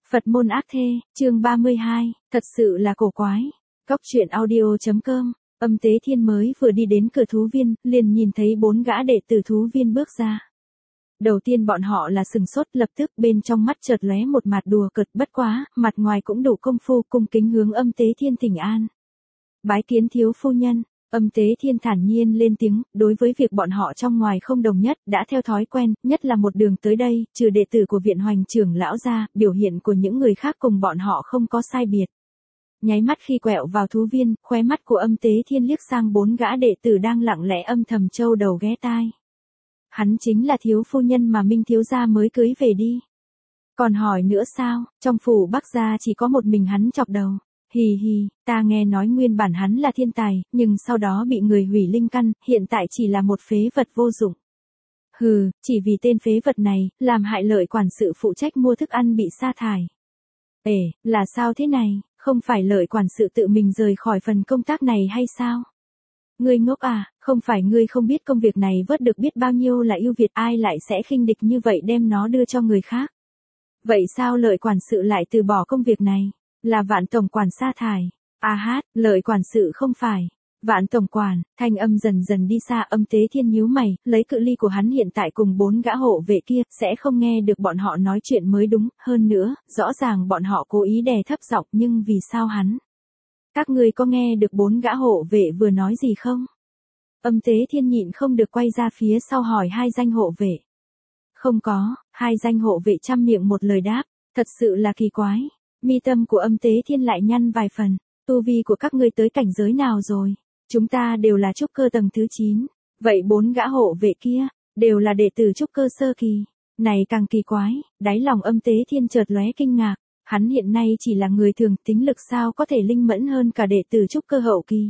Phật môn ác thê, chương 32, thật sự là cổ quái. Cóc truyện audio.com. Âm Tế Thiên mới vừa đi đến cửa thú viên, liền nhìn thấy 4 gã đệ tử thú viên bước ra. Đầu tiên bọn họ là sừng sốt, lập tức bên trong mắt chợt lóe một mặt đùa cợt, bất quá, mặt ngoài cũng đủ công phu, cung kính hướng Âm Tế Thiên thỉnh an. Bái kiến thiếu phu nhân. Âm Tế Thiên thản nhiên lên tiếng, đối với việc bọn họ trong ngoài không đồng nhất, đã theo thói quen, nhất là một đường tới đây, trừ đệ tử của viện hoành trưởng lão ra, biểu hiện của những người khác cùng bọn họ không có sai biệt. Nháy mắt khi quẹo vào thú viên, khóe mắt của Âm Tế Thiên liếc sang 4 gã đệ tử đang lặng lẽ âm thầm trâu đầu ghé tai. Hắn chính là thiếu phu nhân mà Minh thiếu gia mới cưới về đi. Còn hỏi nữa sao, trong phủ Bắc gia chỉ có một mình hắn chọc đầu. Hì hì, ta nghe nói nguyên bản hắn là thiên tài, nhưng sau đó bị người hủy linh căn, hiện tại chỉ là một phế vật vô dụng. Hừ, chỉ vì tên phế vật này, làm hại Lợi quản sự phụ trách mua thức ăn bị sa thải. Là sao thế này, không phải Lợi quản sự tự mình rời khỏi phần công tác này hay sao? Ngươi ngốc à, không phải ngươi không biết công việc này vớt được biết bao nhiêu là ưu việt, ai lại sẽ khinh địch như vậy đem nó đưa cho người khác? Vậy sao Lợi quản sự lại từ bỏ công việc này? Là Vạn tổng quản sa thải. Lợi quản sự không phải. Vạn tổng quản, thanh âm dần dần đi xa. Âm Tế Thiên nhíu mày, lấy cự ly của hắn hiện tại cùng 4 gã hộ vệ kia, sẽ không nghe được bọn họ nói chuyện mới đúng, hơn nữa, rõ ràng bọn họ cố ý đè thấp giọng, nhưng vì sao hắn? Các ngươi có nghe được 4 gã hộ vệ vừa nói gì không? Âm Tế Thiên nhịn không được quay ra phía sau hỏi 2 danh hộ vệ. Không có, 2 danh hộ vệ chăm miệng một lời đáp, thật sự là kỳ quái. Mi tâm của Âm Tế Thiên lại nhăn vài phần, tu vi của các ngươi tới cảnh giới nào rồi? Chúng ta đều là trúc cơ tầng thứ 9, vậy 4 gã hộ vệ kia, đều là đệ tử trúc cơ sơ kỳ. Này càng kỳ quái, đáy lòng Âm Tế Thiên chợt lóe kinh ngạc, hắn hiện nay chỉ là người thường, tính lực sao có thể linh mẫn hơn cả đệ tử trúc cơ hậu kỳ.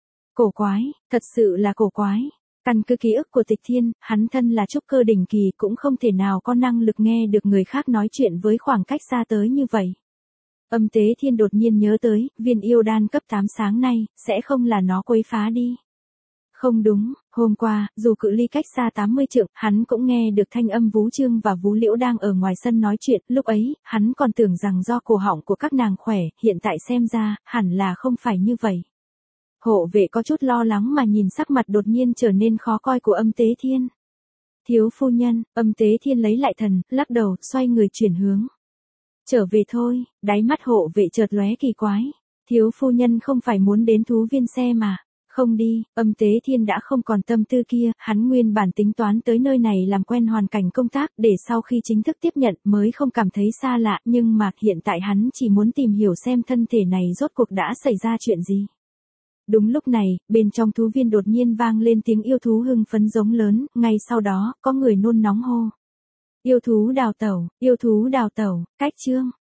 Cổ quái, thật sự là cổ quái. Căn cứ ký ức của Tịch Thiên, hắn thân là trúc cơ đỉnh kỳ cũng không thể nào có năng lực nghe được người khác nói chuyện với khoảng cách xa tới như vậy. Âm Tế Thiên đột nhiên nhớ tới, viên yêu đan cấp 8 sáng nay, sẽ không là nó quấy phá đi. Không đúng, hôm qua, dù cự ly cách xa 80 trượng, hắn cũng nghe được thanh âm Vú Trương và Vú Liễu đang ở ngoài sân nói chuyện, lúc ấy, hắn còn tưởng rằng do cổ họng của các nàng khỏe, hiện tại xem ra, hẳn là không phải như vậy. Hộ vệ có chút lo lắng mà nhìn sắc mặt đột nhiên trở nên khó coi của Âm Tế Thiên. Thiếu phu nhân, Âm Tế Thiên lấy lại thần, lắc đầu, xoay người chuyển hướng. Trở về thôi, đáy mắt hộ vệ chợt lóe kỳ quái. Thiếu phu nhân không phải muốn đến thú viên xe mà. Không đi, Âm Tế Thiên đã không còn tâm tư kia, hắn nguyên bản tính toán tới nơi này làm quen hoàn cảnh công tác để sau khi chính thức tiếp nhận mới không cảm thấy xa lạ, nhưng mà hiện tại hắn chỉ muốn tìm hiểu xem thân thể này rốt cuộc đã xảy ra chuyện gì. Đúng lúc này, bên trong thú viên đột nhiên vang lên tiếng yêu thú hưng phấn giống lớn, ngay sau đó, có người nôn nóng hô. Yêu thú đào tẩu, cách chương.